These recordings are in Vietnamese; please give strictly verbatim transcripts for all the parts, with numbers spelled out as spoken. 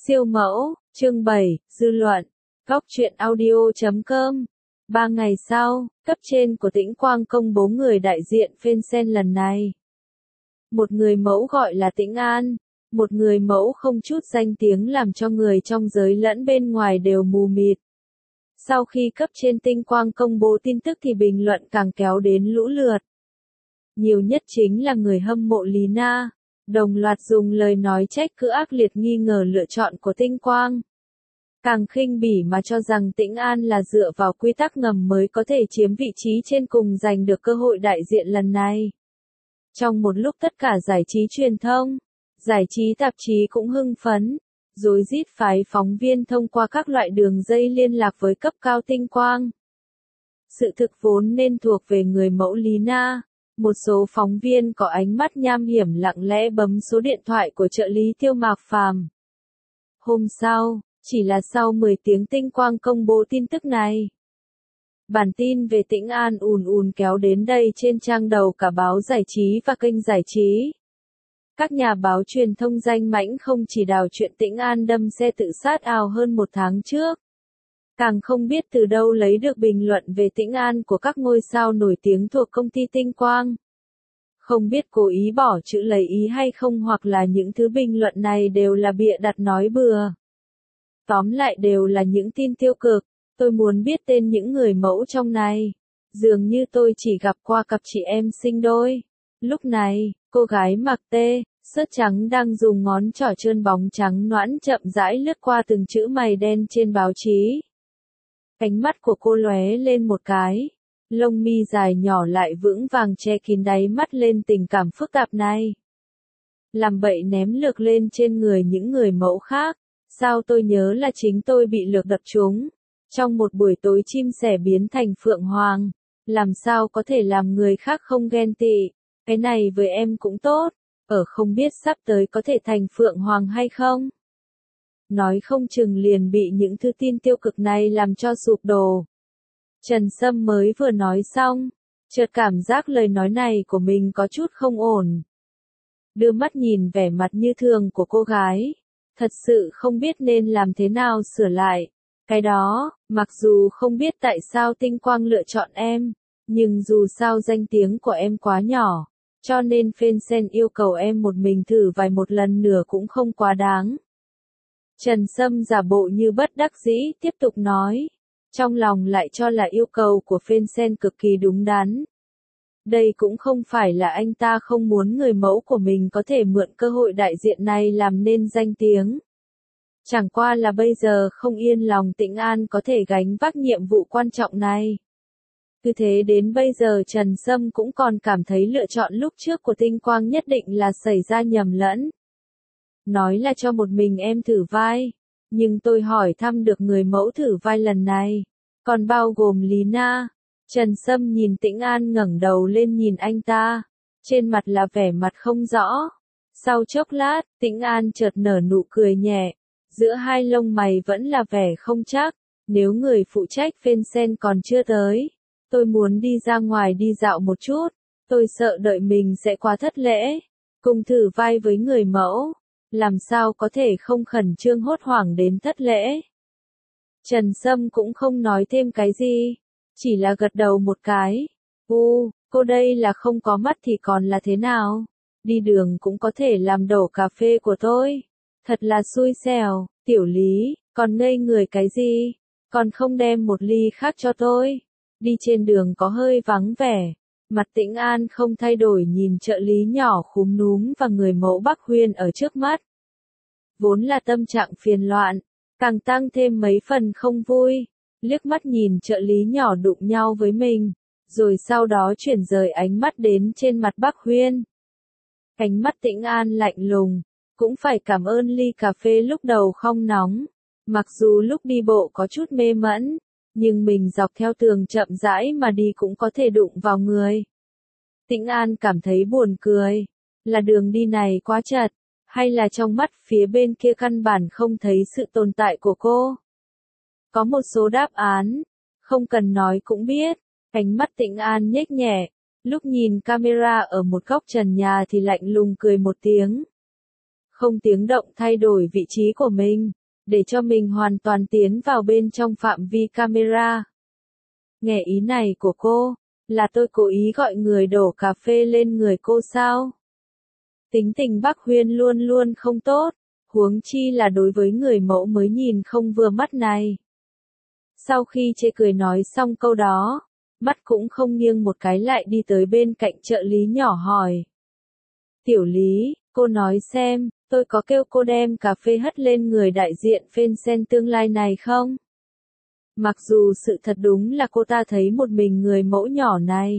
Siêu mẫu, chương bảy, dư luận, góc truyện audio chấm com. Ba ngày sau, cấp trên của Tĩnh Quang công bố người đại diện Fansen lần này. Một người mẫu gọi là Tĩnh An, một người mẫu không chút danh tiếng làm cho người trong giới lẫn bên ngoài đều mù mịt. Sau khi cấp trên Tĩnh Quang công bố tin tức thì bình luận càng kéo đến lũ lượt. Nhiều nhất chính là người hâm mộ Lý Na, đồng loạt dùng lời nói trách cứ ác liệt nghi ngờ lựa chọn của Tĩnh Quang. Càng khinh bỉ mà cho rằng Tĩnh An là dựa vào quy tắc ngầm mới có thể chiếm vị trí trên cùng giành được cơ hội đại diện lần này. Trong một lúc tất cả giải trí truyền thông, giải trí tạp chí cũng hưng phấn, rối rít phái phóng viên thông qua các loại đường dây liên lạc với cấp cao Tĩnh Quang. Sự thực vốn nên thuộc về người mẫu Lý Na. Một số phóng viên có ánh mắt nham hiểm lặng lẽ bấm số điện thoại của trợ lý Tiêu Mạc Phàm. Hôm sau, chỉ là sau mười tiếng Tĩnh Quang công bố tin tức này. Bản tin về Tĩnh An ùn ùn kéo đến đây trên trang đầu cả báo giải trí và kênh giải trí. Các nhà báo truyền thông danh mãnh không chỉ đào chuyện Tĩnh An đâm xe tự sát ào hơn một tháng trước. Càng không biết từ đâu lấy được bình luận về Tĩnh An của các ngôi sao nổi tiếng thuộc công ty Tĩnh Quang. Không biết cố ý bỏ chữ lấy ý hay không hoặc là những thứ bình luận này đều là bịa đặt nói bừa. Tóm lại đều là những tin tiêu cực, tôi muốn biết tên những người mẫu trong này. Dường như tôi chỉ gặp qua cặp chị em sinh đôi. Lúc này, cô gái mặc tê, sớt trắng đang dùng ngón trỏ trơn bóng trắng nõn chậm rãi lướt qua từng chữ mày đen trên báo chí. Cánh mắt của cô lóe lên một cái, lông mi dài nhỏ lại vững vàng che kín đáy mắt lên tình cảm phức tạp này. Làm bậy ném lược lên trên người những người mẫu khác, sao tôi nhớ là chính tôi bị lược đập trúng. Trong một buổi tối chim sẻ biến thành phượng hoàng, làm sao có thể làm người khác không ghen tị, cái này với em cũng tốt, ở không biết sắp tới có thể thành phượng hoàng hay không. Nói không chừng liền bị những thứ tin tiêu cực này làm cho sụp đổ. Trần Sâm mới vừa nói xong, chợt cảm giác lời nói này của mình có chút không ổn. Đưa mắt nhìn vẻ mặt như thường của cô gái, thật sự không biết nên làm thế nào sửa lại. Cái đó, mặc dù không biết tại sao Tĩnh Quang lựa chọn em, nhưng dù sao danh tiếng của em quá nhỏ, cho nên Fansen yêu cầu em một mình thử vài một lần nữa cũng không quá đáng. Trần Sâm giả bộ như bất đắc dĩ tiếp tục nói, trong lòng lại cho là yêu cầu của Fansen cực kỳ đúng đắn. Đây cũng không phải là anh ta không muốn người mẫu của mình có thể mượn cơ hội đại diện này làm nên danh tiếng. Chẳng qua là bây giờ không yên lòng Tĩnh An có thể gánh vác nhiệm vụ quan trọng này. Cứ thế đến bây giờ Trần Sâm cũng còn cảm thấy lựa chọn lúc trước của Tĩnh Quang nhất định là xảy ra nhầm lẫn. Nói là cho một mình em thử vai, nhưng tôi hỏi thăm được người mẫu thử vai lần này, còn bao gồm Lý Na. Trần Sâm nhìn Tĩnh An ngẩng đầu lên nhìn anh ta, trên mặt là vẻ mặt không rõ. Sau chốc lát, Tĩnh An chợt nở nụ cười nhẹ, giữa hai lông mày vẫn là vẻ không chắc, nếu người phụ trách Fansen còn chưa tới, tôi muốn đi ra ngoài đi dạo một chút, tôi sợ đợi mình sẽ quá thất lễ, cùng thử vai với người mẫu. Làm sao có thể không khẩn trương hốt hoảng đến thất lễ. Trần Sâm cũng không nói thêm cái gì, chỉ là gật đầu một cái. U, cô đây là không có mắt thì còn là thế nào? Đi đường cũng có thể làm đổ cà phê của tôi. Thật là xui xẻo, tiểu Lý, còn ngây người cái gì? Còn không đem một ly khác cho tôi. Đi trên đường có hơi vắng vẻ. Mặt Tĩnh An không thay đổi nhìn trợ lý nhỏ khúm núm và người mẫu Bắc Huyên ở trước mắt. Vốn là tâm trạng phiền loạn, càng tăng thêm mấy phần không vui, liếc mắt nhìn trợ lý nhỏ đụng nhau với mình, rồi sau đó chuyển rời ánh mắt đến trên mặt Bắc Huyên. Cánh mắt Tĩnh An lạnh lùng, cũng phải cảm ơn ly cà phê lúc đầu không nóng, mặc dù lúc đi bộ có chút mê mẩn. Nhưng mình dọc theo tường chậm rãi mà đi cũng có thể đụng vào người. Tĩnh An cảm thấy buồn cười. Là đường đi này quá chật, hay là trong mắt phía bên kia căn bản không thấy sự tồn tại của cô? Có một số đáp án, không cần nói cũng biết. Cánh mắt Tĩnh An nhếch nhẹ, lúc nhìn camera ở một góc trần nhà thì lạnh lùng cười một tiếng. không tiếng động thay đổi vị trí của mình, để cho mình hoàn toàn tiến vào bên trong phạm vi camera. Nghe ý này của cô, là tôi cố ý gọi người đổ cà phê lên người cô sao? Tính tình Bắc Huyên luôn luôn không tốt, huống chi là đối với người mẫu mới nhìn không vừa mắt này. Sau khi chê cười nói xong câu đó, mắt cũng không nghiêng một cái lại đi tới bên cạnh trợ lý nhỏ hỏi. Tiểu Lý, cô nói xem, tôi có kêu cô đem cà phê hất lên người đại diện Fansen tương lai này không? Mặc dù sự thật đúng là cô ta thấy một mình người mẫu nhỏ này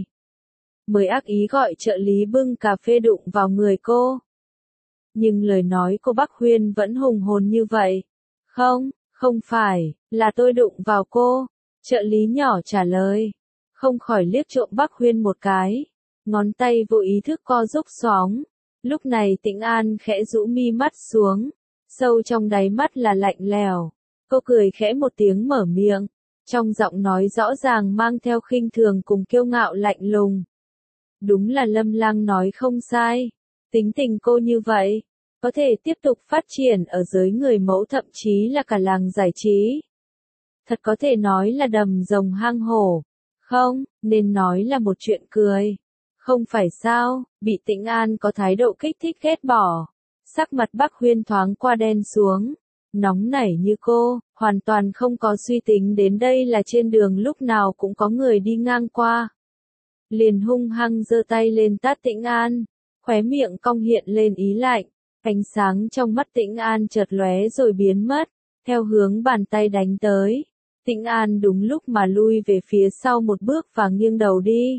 mới ác ý gọi trợ lý bưng cà phê đụng vào người cô. Nhưng lời nói của Bắc Huyên vẫn hùng hồn như vậy. Không, không phải, là tôi đụng vào cô. Trợ lý nhỏ trả lời. Không khỏi liếc trộm Bắc Huyên một cái. Ngón tay vô ý thức co rúc xoóng. Lúc này Tĩnh An khẽ rũ mi mắt xuống. Sâu trong đáy mắt là lạnh lẽo. Cô cười khẽ một tiếng mở miệng. Trong giọng nói rõ ràng mang theo khinh thường cùng kiêu ngạo lạnh lùng. Đúng là Lâm Lang nói không sai. Tính tình cô như vậy, có thể tiếp tục phát triển ở giới người mẫu thậm chí là cả làng giải trí. Thật có thể nói là đầm rồng hang hổ. Không, nên nói là một chuyện cười. Không phải sao, bị Tĩnh An có thái độ kích thích ghét bỏ. Sắc mặt Bắc Huyên thoáng qua đen xuống. Nóng nảy như cô, hoàn toàn không có suy tính đến đây là trên đường lúc nào cũng có người đi ngang qua. Liền hung hăng giơ tay lên tát Tĩnh An, khóe miệng cong hiện lên ý lạnh, ánh sáng trong mắt Tĩnh An chợt lóe rồi biến mất, theo hướng bàn tay đánh tới. Tĩnh An đúng lúc mà lui về phía sau một bước và nghiêng đầu đi.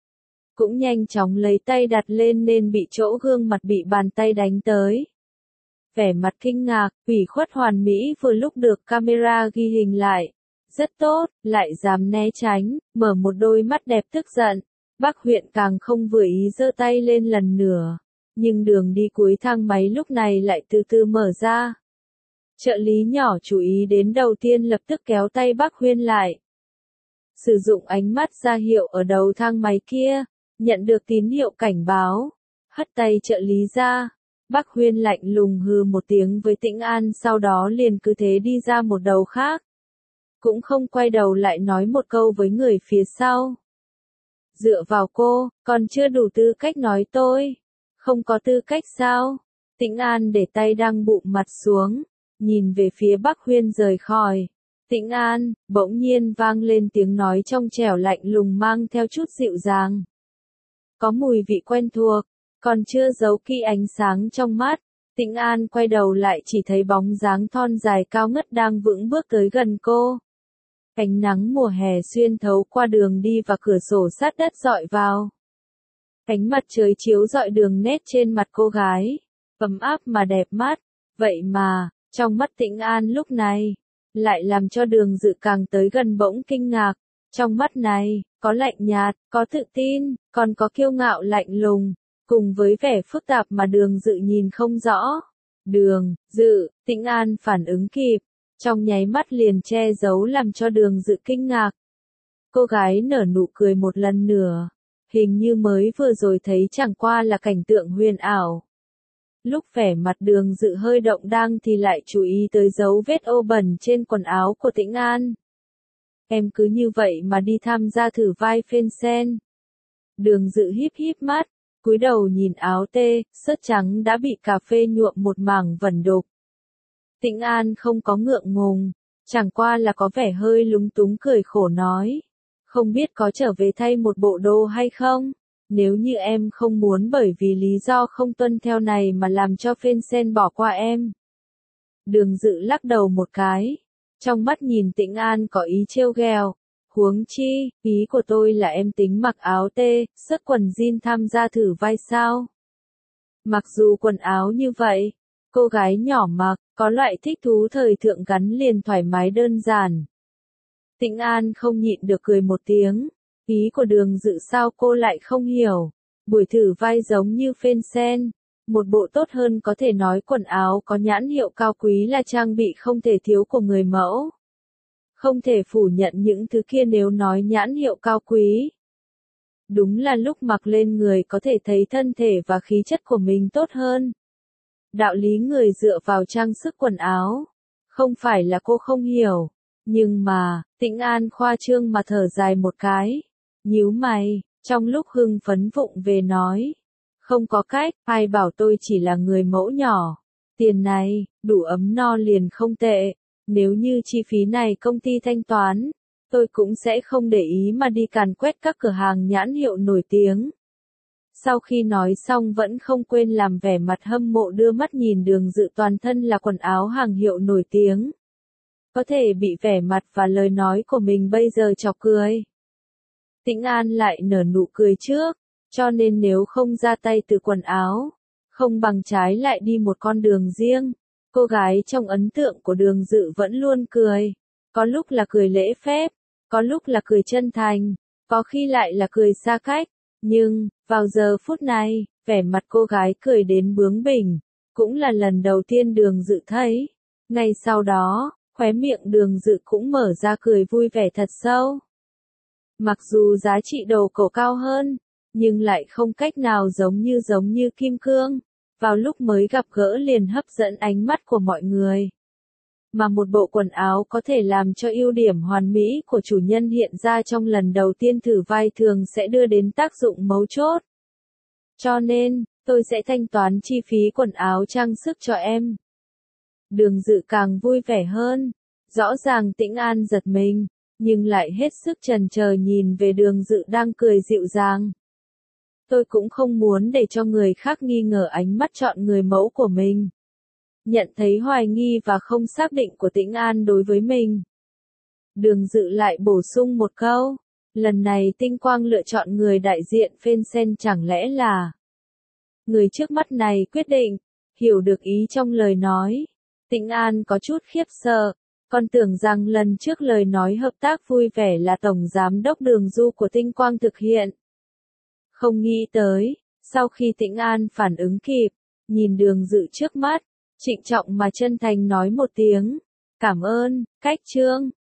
Cũng nhanh chóng lấy tay đặt lên nên bị chỗ gương mặt bị bàn tay đánh tới. Vẻ mặt kinh ngạc, ủy khuất hoàn mỹ vừa lúc được camera ghi hình lại. Rất tốt, lại dám né tránh, mở một đôi mắt đẹp tức giận. Bác Huyện càng không vừa ý giơ tay lên lần nữa. Nhưng đường đi cuối thang máy lúc này lại từ từ mở ra. Trợ lý nhỏ chú ý đến đầu tiên lập tức kéo tay bác Huyên lại. Sử dụng ánh mắt ra hiệu ở đầu thang máy kia, nhận được tín hiệu cảnh báo. Hất tay trợ lý ra. Bác Huyên lạnh lùng hừ một tiếng với Tĩnh An sau đó liền cứ thế đi ra một đầu khác. Cũng không quay đầu lại nói một câu với người phía sau. Dựa vào cô, còn chưa đủ tư cách nói tôi. Không có tư cách sao? Tĩnh An để tay đang bụng mặt xuống, nhìn về phía Bắc Huyên rời khỏi. Tĩnh An, bỗng nhiên vang lên tiếng nói trong trẻo lạnh lùng mang theo chút dịu dàng. Có mùi vị quen thuộc, còn chưa giấu kỹ ánh sáng trong mắt. Tĩnh An quay đầu lại chỉ thấy bóng dáng thon dài cao ngất đang vững bước tới gần cô. Ánh nắng mùa hè xuyên thấu qua đường đi và cửa sổ sát đất dọi vào. Ánh mặt trời chiếu rọi đường nét trên mặt cô gái, ấm áp mà đẹp mắt. Vậy mà, trong mắt Tĩnh An lúc này, lại làm cho Đường Dự càng tới gần bỗng kinh ngạc. Trong mắt này, có lạnh nhạt, có tự tin, còn có kiêu ngạo lạnh lùng, cùng với vẻ phức tạp mà Đường Dự nhìn không rõ. Đường Dự, Tĩnh An phản ứng kịp, trong nháy mắt liền che giấu làm cho Đường Dự kinh ngạc. Cô gái nở nụ cười một lần nữa, hình như mới vừa rồi thấy chẳng qua là cảnh tượng huyền ảo. Lúc vẻ mặt Đường Dự hơi động đang thì lại chú ý tới dấu vết ô bẩn trên quần áo của Tĩnh An. Em cứ như vậy mà đi tham gia thử vai Fansen. Đường Dự híp híp mắt, cúi đầu nhìn áo tê, sớt trắng đã bị cà phê nhuộm một mảng vẩn đục. Tĩnh An không có ngượng ngùng, chẳng qua là có vẻ hơi lúng túng cười khổ nói. Không biết có trở về thay một bộ đồ hay không? Nếu như em không muốn bởi vì lý do không tuân theo này mà làm cho Fansen bỏ qua em. Đường Dự lắc đầu một cái. Trong mắt nhìn Tĩnh An có ý trêu ghẹo. Huống chi, ý của tôi là em tính mặc áo tê, xớt quần jean tham gia thử vai sao. Mặc dù quần áo như vậy, cô gái nhỏ mặc, có loại thích thú thời thượng gắn liền thoải mái đơn giản. Tĩnh An không nhịn được cười một tiếng. Ý của Đường Dự sao cô lại không hiểu. Buổi thử vai giống như Fansen. Một bộ tốt hơn có thể nói quần áo có nhãn hiệu cao quý là trang bị không thể thiếu của người mẫu. Không thể phủ nhận những thứ kia nếu nói nhãn hiệu cao quý. Đúng là lúc mặc lên người có thể thấy thân thể và khí chất của mình tốt hơn. Đạo lý người dựa vào trang sức quần áo. Không phải là cô không hiểu. Nhưng mà, Tĩnh An khoa trương mà thở dài một cái. Nhíu mày, trong lúc hưng phấn vụng về nói. Không có cách, ai bảo tôi chỉ là người mẫu nhỏ. Tiền này, đủ ấm no liền không tệ. Nếu như chi phí này công ty thanh toán, tôi cũng sẽ không để ý mà đi càn quét các cửa hàng nhãn hiệu nổi tiếng. Sau khi nói xong vẫn không quên làm vẻ mặt hâm mộ đưa mắt nhìn Đường Dự toàn thân là quần áo hàng hiệu nổi tiếng. Có thể bị vẻ mặt và lời nói của mình bây giờ chọc cười. Tĩnh An lại nở nụ cười trước, cho nên nếu không ra tay từ quần áo, không bằng trái lại đi một con đường riêng. Cô gái trong ấn tượng của Đường Dự vẫn luôn cười, có lúc là cười lễ phép, có lúc là cười chân thành, có khi lại là cười xa cách, nhưng, vào giờ phút này, vẻ mặt cô gái cười đến bướng bỉnh, cũng là lần đầu tiên Đường Dự thấy. Ngay sau đó, khóe miệng Đường Dự cũng mở ra cười vui vẻ thật sâu. Mặc dù giá trị đồ cổ cao hơn, nhưng lại không cách nào giống như giống như kim cương, vào lúc mới gặp gỡ liền hấp dẫn ánh mắt của mọi người. Mà một bộ quần áo có thể làm cho ưu điểm hoàn mỹ của chủ nhân hiện ra trong lần đầu tiên thử vai thường sẽ đưa đến tác dụng mấu chốt. Cho nên, tôi sẽ thanh toán chi phí quần áo trang sức cho em. Đường Dự càng vui vẻ hơn. Rõ ràng Tĩnh An giật mình, nhưng lại hết sức chần chờ nhìn về Đường Dự đang cười dịu dàng. Tôi cũng không muốn để cho người khác nghi ngờ ánh mắt chọn người mẫu của mình. Nhận thấy hoài nghi và không xác định của Tĩnh An đối với mình. Đường Dự lại bổ sung một câu. Lần này Tinh Quang lựa chọn người đại diện Fansen chẳng lẽ là người trước mắt này quyết định, hiểu được ý trong lời nói. Tĩnh An có chút khiếp sợ, còn tưởng rằng lần trước lời nói hợp tác vui vẻ là Tổng Giám đốc Đường Du của Tinh Quang thực hiện. Không nghĩ tới, sau khi Tĩnh An phản ứng kịp, nhìn Đường Dự trước mắt, trịnh trọng mà chân thành nói một tiếng, cảm ơn, Cách Trương.